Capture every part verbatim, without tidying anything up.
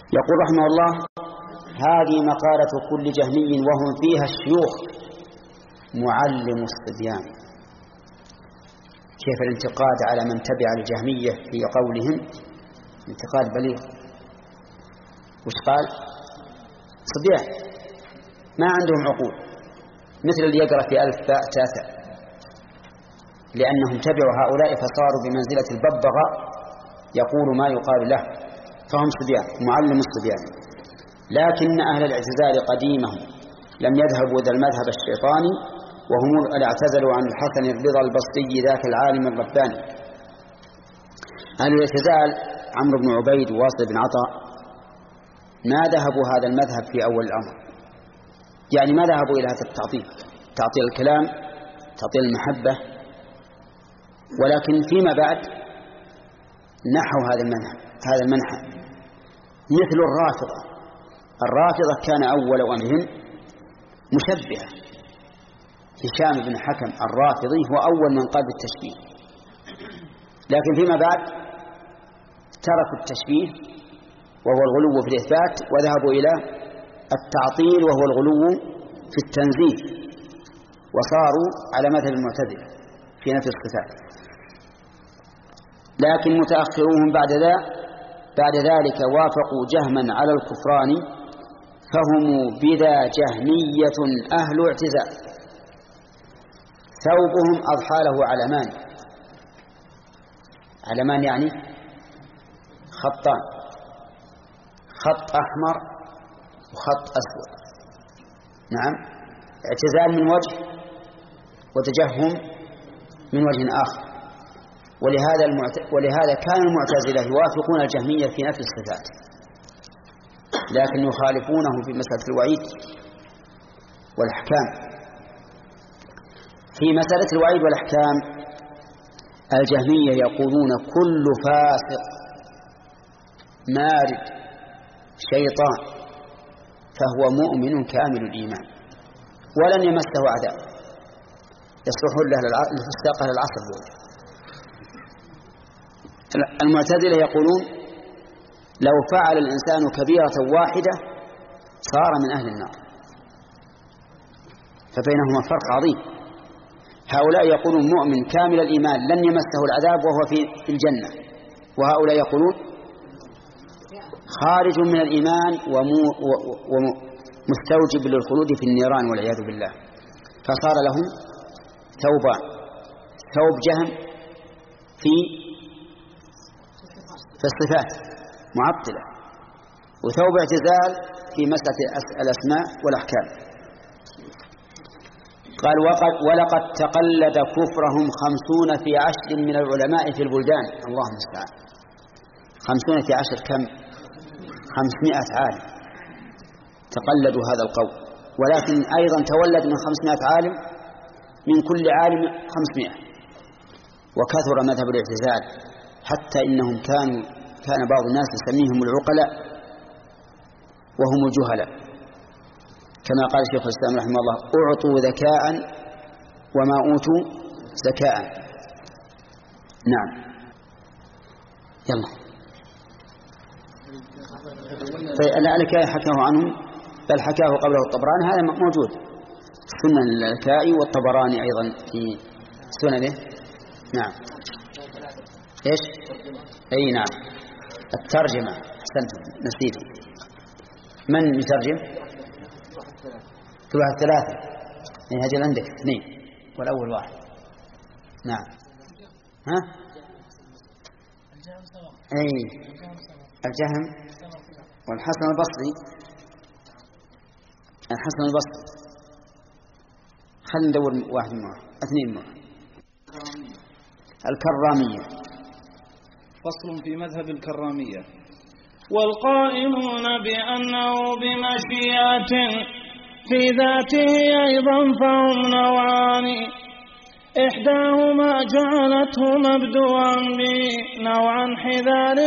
يقول رحمه الله: هذه مقالة كل جهمي وهم فيها الشيوخ معلم الصبيان. كيف الانتقاد على من تبع الجهمية في قولهم؟ انتقاد بليغ. وش قال؟ صبيان ما عندهم عقول، مثل اللي يقرأ في ألف باء تاسع، لأنهم تبعوا هؤلاء فصاروا بمنزلة الببغاء يقول ما يقال له، فهم صبيان معلم الصبيان. لكن أهل الاعتزال قديمهم لم يذهبوا ذا المذهب الشيطاني، وهم اعتزلوا عن الحسن الرضا البصري ذاك العالم الرباني. أهل الاعتزال عمرو بن عبيد وواصل بن عطاء ما ذهبوا هذا المذهب في أول الأمر، يعني ما ذهبوا إلى هذا التعطيل، تعطيل الكلام، تعطيل المحبة، ولكن فيما بعد نحوا هذا المنهج هذا المنحى مثل الرافضة. الرافضة كان أول أمرهم مشبهة. هشام بن حكم الرافضي هو أول من قال بالتشبيه، لكن فيما بعد تركوا التشبيه وهو الغلو في الإثبات، وذهبوا إلى التعطيل وهو الغلو في التنزيه، وصاروا على مثل المعتزلة في نفي الصفات. لكن متأخرون بعد ذا بعد ذلك وافقوا جهما على الكفران، فهم بذا جهمية أهل اعتزال. ثوبهم أضحى له علمان، علمان يعني خطان، خط أحمر وخط أسود. نعم، اعتزال من وجه وتجهم من وجه آخر. ولهذا, المعت... ولهذا كان المعتزلة يوافقون الجهمية في نفي الصفات، لكن يخالفونهم في مسألة الوعيد والأحكام. في مسألة الوعيد والأحكام الجهمية يقولون كل فاسق مارد شيطان فهو مؤمن كامل الإيمان ولن يمسه عذاب، يصلح له للفساق أهل العصر دول. المعتزلة يقولون لو فعل الإنسان كبيرة واحدة صار من أهل النار، فبينهما فرق عظيم. هؤلاء يقولون مؤمن كامل الإيمان لن يمسه العذاب وهو في الجنة، وهؤلاء يقولون خارج من الإيمان ومستوجب للخلود في النيران والعياذ بالله. فصار لهم ثوبان: ثوب جهم في في الصفات معطلة، وثوب اعتزال في مسألة الأسماء والأحكام. قال: وقد ولقد تقلد كفرهم خمسون في عشر من العلماء في البلدان. اللهم استعان. خمسون في عشر كم؟ خمسمائة عالم تقلدوا هذا القول، ولكن أيضا تولد من خمسمائة عالم من كل عالم خمسمائة، وكثر مذهب الاعتزال حتى إنهم كانوا كان بعض الناس يسميهم العقلاء وهم الجهلاء، كما قال الشيخ الإسلام رحمه الله: أعطوا ذكاء وما أوتوا زكاء. نعم، يلا. فالألكائي حكاه عنه، بل حكاه قبله الطبراني، هذا موجود سنن الألكائي والطبراني أيضا في سننه. نعم. إيش؟ أي نعم، الترجمة. أحسنتم، نسيت. من يترجم؟ كل واحد ثلاثة، يعني هجل عندك اثنين والأول واحد. نعم. ها؟ أي الجهم والحسن البصري. الحسن البصري خلينا ندور واحد معه، اثنين معه. الكرامية. فصل في مذهب الكرامية. والقائلون بأنه بمشيئة في ذاته أيضا فهم نوعان، إحداهما جعلته مبدوعا بنوعا حذار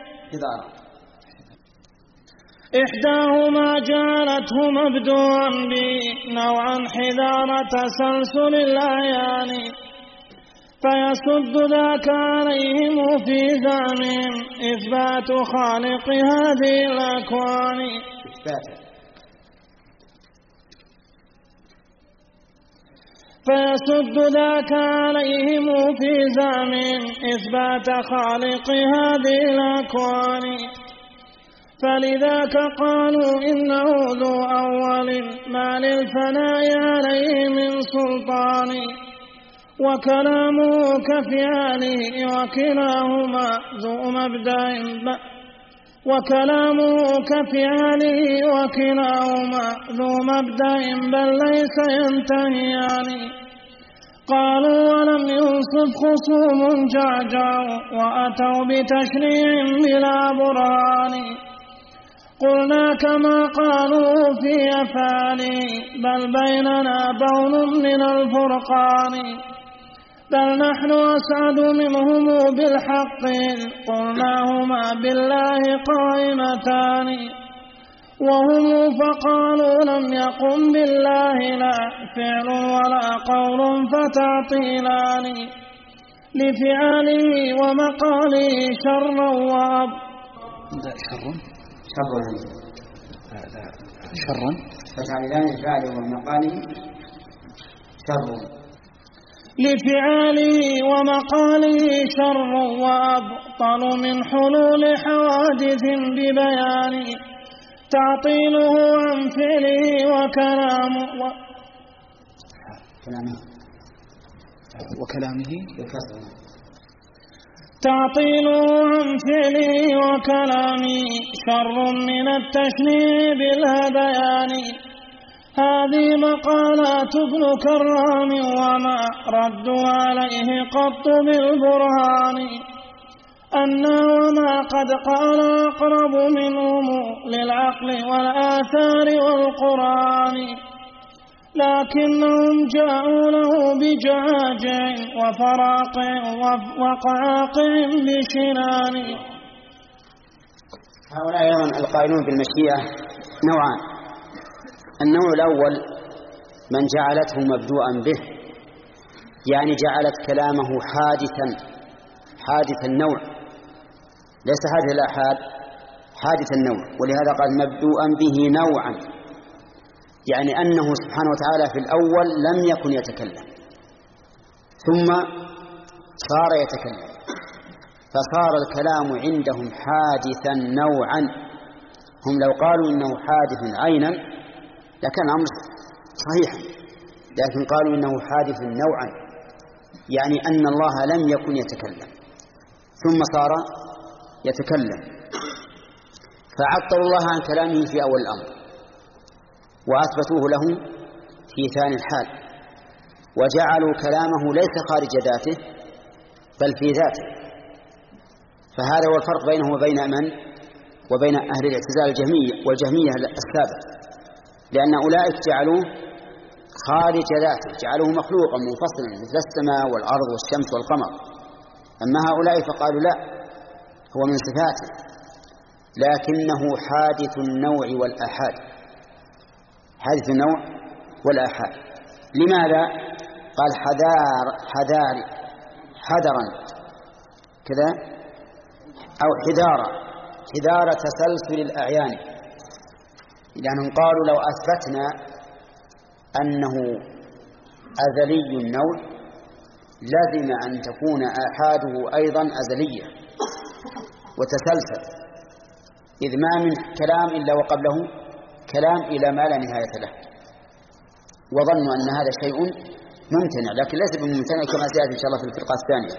إحداهما جعلته مبدوعا بنوعا حذار تسلسل الأعيان، فيسد ذاك عليهم في زعمهم إثبات خالق هذه الأكوان فيسد ذاك عليهم في زعمهم إثبات خالق هذه الأكوان فلذاك قالوا إنه ذو أول ما للفناء عليه من سلطان وكلامه كفعاله وكلاهما ذو مبدأ وكلامه كفعاله وكلاهما ذو مبدأ بل ليس ينتهيان قالوا ولم ينصف خصوم جعجعوا وأتوا بتشريع بلا برهان قلنا كما قالوا في أفعاله بل بيننا بون من الفرقان بل نحن أسعد منهم بالحق قلناهما بالله قائمتان وهم فقالوا لم يقم بالله لا فعل ولا قول فتعطيلان لفعاله ومقاله شرا وأب شر شر شرا فتعطيلان لفعاله ومقاله شر لفعاله ومقاله شر وأبطل من حلول حوادث ببيان تعطيله عن فعله وكلامه و... وكلامه تعطيله عن فعله وكلامه شر من التشنيع بالهذيان هذه مقالات ابن كرام وما ردوا عليه قط بالبرهان أنا وما قد قال أقرب منهم للعقل والآثار والقرآن لكنهم جاءوا له بجعاجع وفراقع وقعاقع بشنان هؤلاء أيضا القائلون بالمشيئة نوعان النوع الأول من جعلته مبدوءا به يعني جعلت كلامه حادثا حادث النوع ليس حادث الآحاد حادث النوع ولهذا قال مبدوءا به نوعا يعني أنه سبحانه وتعالى في الأول لم يكن يتكلم ثم صار يتكلم فصار الكلام عندهم حادثا نوعا هم لو قالوا إنه حادث عينا لكان الأمر صحيحا لكن قالوا إنه حادث نوعا يعني أن الله لم يكن يتكلم ثم صار يتكلم فعطلوا الله عن كلامه في أول الأمر وأثبتوه له في ثاني الحال وجعلوا كلامه ليس خارج ذاته بل في ذاته فهذا هو الفرق بينه وبين من وبين أهل الاعتزال الجهمية والجهمية السابق لأن أولئك جعلوه خارج ذاته جعلوه مخلوقا منفصلا مثل السماء والأرض والشمس والقمر أما هؤلاء فقالوا لا هو من صفاته لكنه حادث النوع والآحاد حادث النوع والآحاد لماذا؟ قال حذار حذار حذرا كذا أو حذارا حذار تسلسل الأعيان لأنهم قالوا لو أثبتنا أنه أزلي النوع لازم أن تكون آحاده أيضا أزلية وتسلسل إذ ما من كلام إلا وقبله كلام إلى ما لا نهاية له وظنوا أن هذا شيء ممتنع لكن ليس بممتنع كما سيأتي إن شاء الله في الفرقة الثانية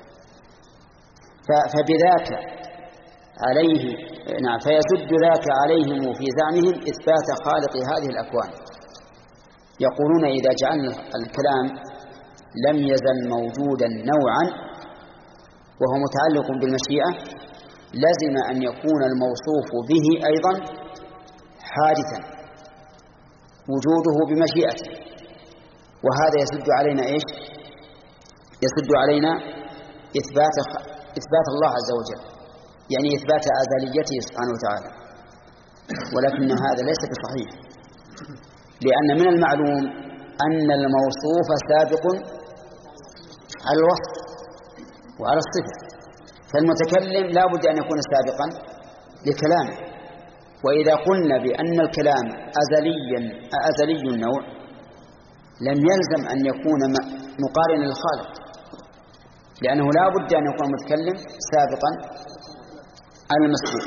فبذاك عليه نعم فيسد ذاك عليهم في زعمهم إثبات خالق هذه الأكوان يقولون إذا جعلنا الكلام لم يزل موجودا نوعا وهو متعلق بالمشيئة لازم أن يكون الموصوف به أيضا حادثا وجوده بمشيئته وهذا يسد علينا إيش يسد علينا إثبات إثبات الله عز وجل يعني إثبات أزليته سبحانه وتعالى ولكن هذا ليس بصحيح لأن من المعلوم أن الموصوف سابق على الوصف وعلى الصفة. فالمتكلم لا بد أن يكون سابقا لكلامه. وإذا قلنا بأن الكلام أزليا أزلي النوع لم يلزم أن يكون مقارنا للخالق، لأنه لا بد أن يكون المتكلم سابقا على المسبوق.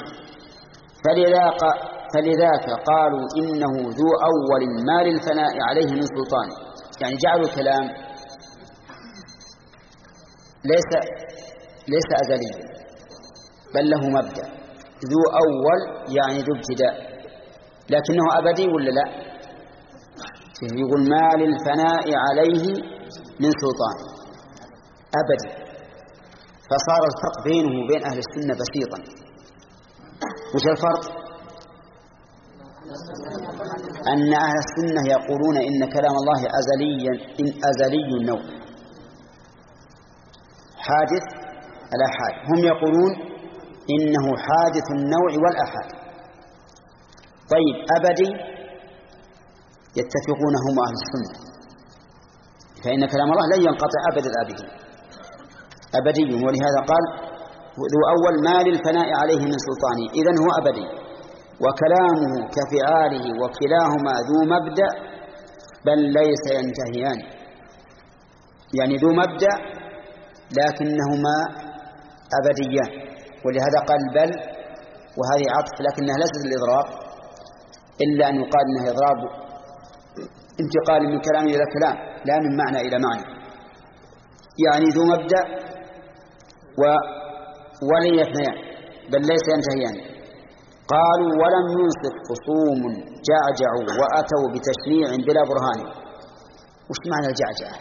فلذاك قالوا إنه ذو أول ما للفناء عليه من سلطان، يعني جعلوا الكلام ليس ليس أزليا بل له مبدأ. ذو أول يعني ذو ابتداء، لكنه أبدي ولا لا؟ يقول ما للفناء عليه من سلطان، أبدي. فصار الفرق بينه وبين أهل السنة بسيطا. وش الفرق؟ أن أهل السنة يقولون إن كلام الله أزليا إن أزلي النوع حادث الآحاد، هم يقولون إنه حادث النوع والآحاد. طيب أبدي يتفقون هم أهل السنة، فإن كلام الله لن ينقطع أبد الآبدين، أبدي. ولهذا قال ذو أول ما للفناء عليه من سلطانه، إذن هو أبدي. وكلامه كفعاله وكلاهما ذو مبدأ بل ليس ينتهيان، يعني ذو مبدأ لكنهما أبديان. ولهذا قال بل، وهذه عطف لكنها ليست الإضراب، إلا أن يقال أنها إضراب انتقال من كلام إلى كلام لا من معنى إلى معنى، يعني ذو مبدأ و ولن يثنيان بل ليس ينتهيان. قالوا ولم ينصف خصوم جعجعوا وأتوا بتشنيع بلا برهان. وش معنى الجعجعة؟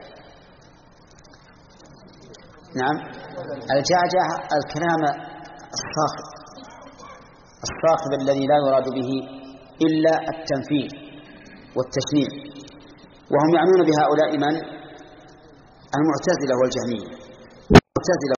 نعم، الجعجعة الكلام الصاخب الصاخب الذي لا يراد به إلا التنفيذ والتشنيع. وهم يعنون بهؤلاء من؟ المعتزلة والجهمية. المعتزلة